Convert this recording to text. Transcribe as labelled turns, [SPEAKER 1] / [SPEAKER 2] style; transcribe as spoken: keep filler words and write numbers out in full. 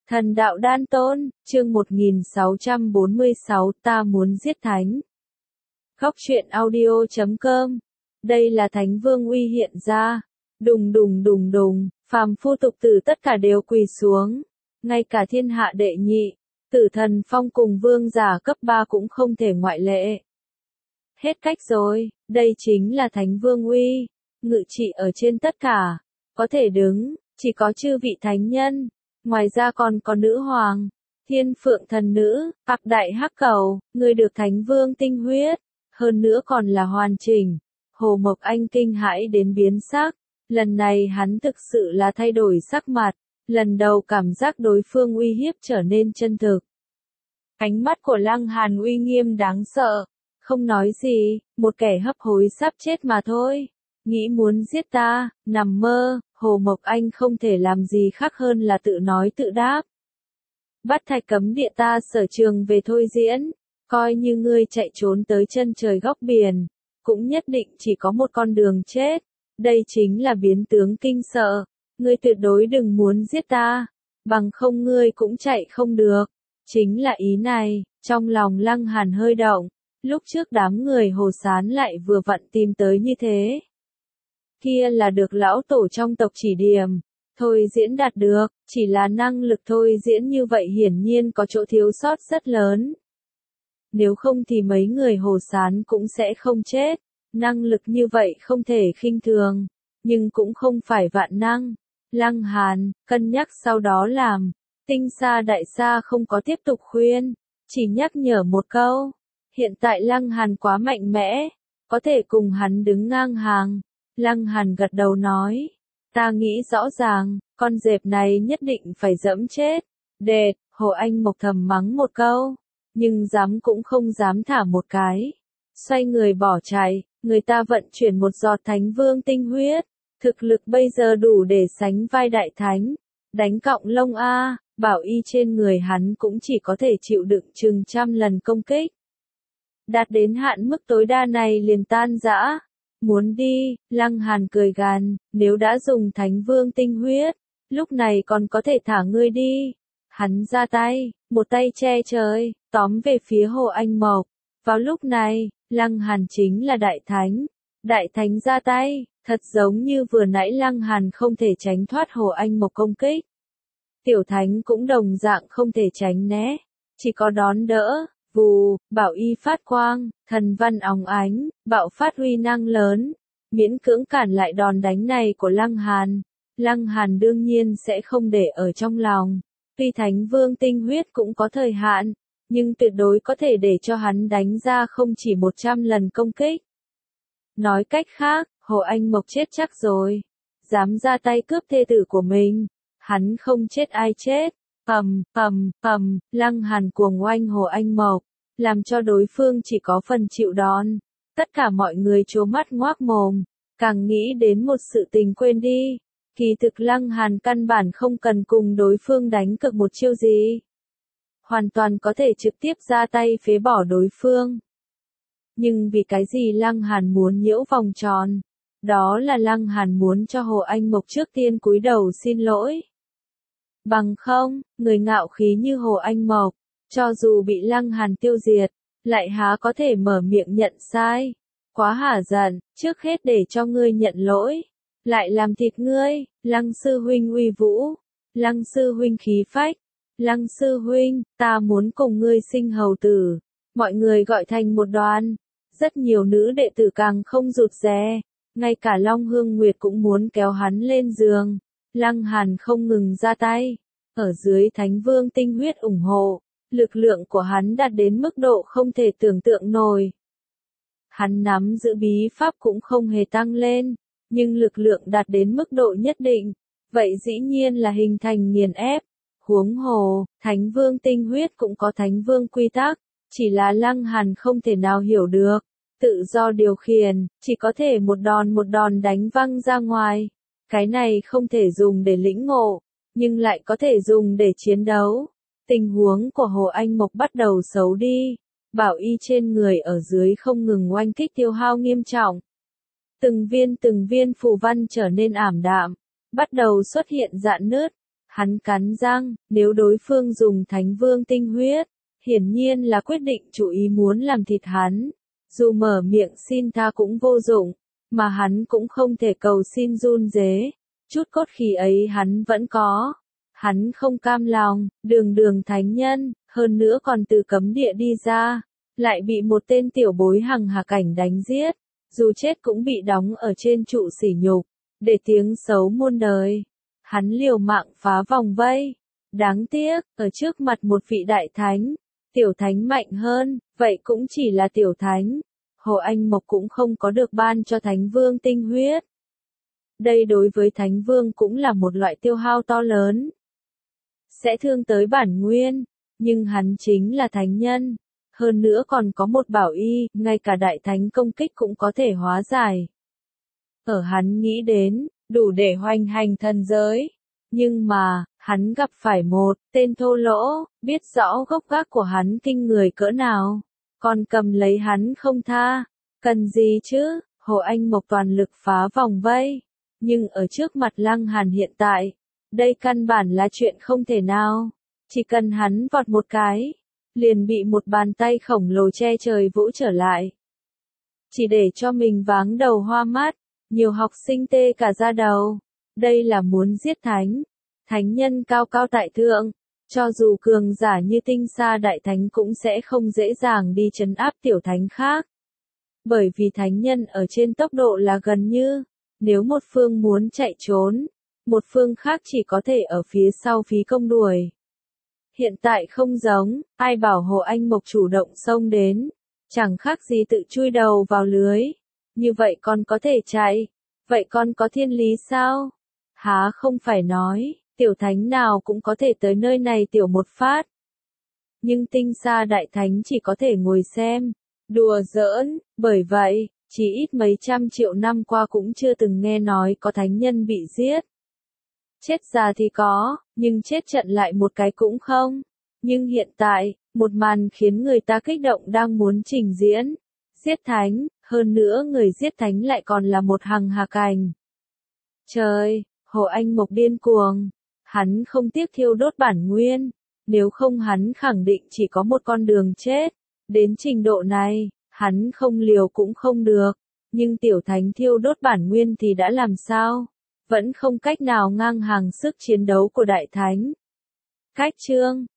[SPEAKER 1] Thần đạo đan tôn, chương một nghìn sáu trăm bốn mươi sáu, ta muốn giết thánh. Góc truyện audio chấm com. Đây là Thánh Vương uy hiện ra. Đùng đùng đùng đùng, phàm phu tục tử tất cả đều quỳ xuống. Ngay cả thiên hạ đệ nhị, Tử Thần Phong cùng vương giả cấp ba cũng không thể ngoại lệ. Hết cách rồi, đây chính là Thánh Vương uy, ngự trị ở trên tất cả. Có thể đứng, chỉ có chư vị thánh nhân. Ngoài ra còn có nữ hoàng, thiên phượng thần nữ, hạc đại hắc cầu, người được Thánh Vương tinh huyết, hơn nữa còn là hoàn chỉnh. Hồ Mộc Anh kinh hãi đến biến sắc, lần này hắn thực sự là thay đổi sắc mặt, lần đầu cảm giác đối phương uy hiếp trở nên chân thực. Ánh mắt của Lăng Hàn uy nghiêm đáng sợ, không nói gì, một kẻ hấp hối sắp chết mà thôi. Nghĩ muốn giết ta, nằm mơ, Hồ Mộc Anh không thể làm gì khác hơn là tự nói tự đáp. Bắt thạch cấm địa ta sở trường về thôi diễn, coi như ngươi chạy trốn tới chân trời góc biển, cũng nhất định chỉ có một con đường chết, đây chính là biến tướng kinh sợ, ngươi tuyệt đối đừng muốn giết ta, bằng không ngươi cũng chạy không được, chính là ý này, trong lòng Lăng Hàn hơi động, lúc trước đám người Hồ Sán lại vừa vặn tìm tới như thế. Kia là được lão tổ trong tộc chỉ điểm, thôi diễn đạt được, chỉ là năng lực thôi diễn như vậy hiển nhiên có chỗ thiếu sót rất lớn. Nếu không thì mấy người Hồ Sán cũng sẽ không chết, năng lực như vậy không thể khinh thường, nhưng cũng không phải vạn năng. Lăng Hàn, cân nhắc sau đó làm, Tinh Sa Đại Sa không có tiếp tục khuyên, chỉ nhắc nhở một câu, hiện tại Lăng Hàn quá mạnh mẽ, có thể cùng hắn đứng ngang hàng. Lăng Hàn gật đầu nói, ta nghĩ rõ ràng, con dẹp này nhất định phải dẫm chết. Đệt, Hồ Anh Mộc thầm mắng một câu, nhưng dám cũng không dám thả một cái. Xoay người bỏ chạy, người ta vận chuyển một giọt Thánh Vương tinh huyết, thực lực bây giờ đủ để sánh vai đại thánh. Đánh cọng lông a, bảo y trên người hắn cũng chỉ có thể chịu đựng chừng trăm lần công kích. Đạt đến hạn mức tối đa này liền tan rã. Muốn đi, Lăng Hàn cười gằn, nếu đã dùng Thánh Vương tinh huyết, lúc này còn có thể thả ngươi đi. Hắn ra tay, một tay che trời, tóm về phía Hồ Anh Mộc. Vào lúc này, Lăng Hàn chính là Đại Thánh. Đại Thánh ra tay, thật giống như vừa nãy Lăng Hàn không thể tránh thoát Hồ Anh Mộc công kích. Tiểu Thánh cũng đồng dạng không thể tránh né, chỉ có đón đỡ. Vù, bảo y phát quang, thần văn óng ánh, bạo phát uy năng lớn, miễn cưỡng cản lại đòn đánh này của Lăng Hàn. Lăng Hàn đương nhiên sẽ không để ở trong lòng, tuy Thánh Vương tinh huyết cũng có thời hạn, nhưng tuyệt đối có thể để cho hắn đánh ra không chỉ một trăm lần công kích. Nói cách khác, Hồ Anh Mộc chết chắc rồi, dám ra tay cướp thê tử của mình, hắn không chết ai chết. Pầm, pầm, pầm, Lăng Hàn cuồng oanh Hồ Anh Mộc, làm cho đối phương chỉ có phần chịu đòn. Tất cả mọi người trố mắt ngoác mồm, càng nghĩ đến một sự tình quên đi. Kỳ thực Lăng Hàn căn bản không cần cùng đối phương đánh cược một chiêu gì. Hoàn toàn có thể trực tiếp ra tay phế bỏ đối phương. Nhưng vì cái gì Lăng Hàn muốn nhiễu vòng tròn? Đó là Lăng Hàn muốn cho Hồ Anh Mộc trước tiên cúi đầu xin lỗi. Bằng không, người ngạo khí như Hồ Anh Mộc, cho dù bị Lăng Hàn tiêu diệt, lại há có thể mở miệng nhận sai. Quá hả giận, trước hết để cho ngươi nhận lỗi, lại làm thịt ngươi. Lăng sư huynh uy vũ, Lăng sư huynh khí phách, Lăng sư huynh, ta muốn cùng ngươi sinh hầu tử. Mọi người gọi thành một đoàn, rất nhiều nữ đệ tử càng không rụt rè, ngay cả Long Hương Nguyệt cũng muốn kéo hắn lên giường. Lăng Hàn không ngừng ra tay, ở dưới Thánh Vương tinh huyết ủng hộ, lực lượng của hắn đạt đến mức độ không thể tưởng tượng nổi. Hắn nắm giữ bí pháp cũng không hề tăng lên, nhưng lực lượng đạt đến mức độ nhất định, vậy dĩ nhiên là hình thành nghiền ép. Huống hồ, Thánh Vương tinh huyết cũng có Thánh Vương quy tắc, chỉ là Lăng Hàn không thể nào hiểu được, tự do điều khiển, chỉ có thể một đòn một đòn đánh văng ra ngoài. Cái này không thể dùng để lĩnh ngộ, nhưng lại có thể dùng để chiến đấu. Tình huống của Hồ Anh Mộc bắt đầu xấu đi, bảo y trên người ở dưới không ngừng oanh kích tiêu hao nghiêm trọng. Từng viên từng viên phù văn trở nên ảm đạm, bắt đầu xuất hiện rạn nứt. Hắn cắn răng, nếu đối phương dùng thánh vương tinh huyết, hiển nhiên là quyết định chủ ý muốn làm thịt hắn. Dù mở miệng xin tha cũng vô dụng, mà hắn cũng không thể cầu xin run rế. Chút cốt khí ấy hắn vẫn có. Hắn không cam lòng, đường đường thánh nhân, hơn nữa còn từ cấm địa đi ra, lại bị một tên tiểu bối hằng hà cảnh đánh giết, dù chết cũng bị đóng ở trên trụ sỉ nhục, để tiếng xấu muôn đời. Hắn liều mạng phá vòng vây. Đáng tiếc, ở trước mặt một vị đại thánh, tiểu thánh mạnh hơn, vậy cũng chỉ là tiểu thánh. Hồ Anh Mộc cũng không có được ban cho thánh vương tinh huyết. Đây đối với thánh vương cũng là một loại tiêu hao to lớn. Sẽ thương tới bản nguyên, nhưng hắn chính là thánh nhân. Hơn nữa còn có một bảo y, ngay cả đại thánh công kích cũng có thể hóa giải. Ở hắn nghĩ đến, đủ để hoành hành thần giới. Nhưng mà, hắn gặp phải một tên thô lỗ, biết rõ gốc gác của hắn kinh người cỡ nào. Còn cầm lấy hắn không tha. Cần gì chứ, Hồ Anh Mộc toàn lực phá vòng vây. Nhưng ở trước mặt Lăng Hàn hiện tại, đây căn bản là chuyện không thể nào. Chỉ cần hắn vọt một cái, liền bị một bàn tay khổng lồ che trời vỗ trở lại. Chỉ để cho mình váng đầu hoa mắt, nhiều học sinh tê cả da đầu. Đây là muốn giết thánh. Thánh nhân cao cao tại thượng. Cho dù cường giả như tinh sa đại thánh cũng sẽ không dễ dàng đi trấn áp tiểu thánh khác. Bởi vì thánh nhân ở trên tốc độ là gần như, nếu một phương muốn chạy trốn, một phương khác chỉ có thể ở phía sau phí công đuổi. Hiện tại không giống, ai bảo Hồ Anh Mộc chủ động xông đến, chẳng khác gì tự chui đầu vào lưới. Như vậy con có thể chạy, vậy con có thiên lý sao? Há không phải nói, tiểu thánh nào cũng có thể tới nơi này tiểu một phát. Nhưng tinh sa đại thánh chỉ có thể ngồi xem, đùa giỡn, bởi vậy, chỉ ít mấy trăm triệu năm qua cũng chưa từng nghe nói có thánh nhân bị giết. Chết già thì có, nhưng chết trận lại một cái cũng không. Nhưng hiện tại, một màn khiến người ta kích động đang muốn trình diễn. Giết thánh, hơn nữa người giết thánh lại còn là một hằng hà cảnh. Trời, Hồ Anh Mộc điên cuồng. Hắn không tiếc thiêu đốt bản nguyên. Nếu không hắn khẳng định chỉ có một con đường chết. Đến trình độ này, hắn không liều cũng không được. Nhưng tiểu thánh thiêu đốt bản nguyên thì đã làm sao? Vẫn không cách nào ngang hàng sức chiến đấu của đại thánh. Cách chương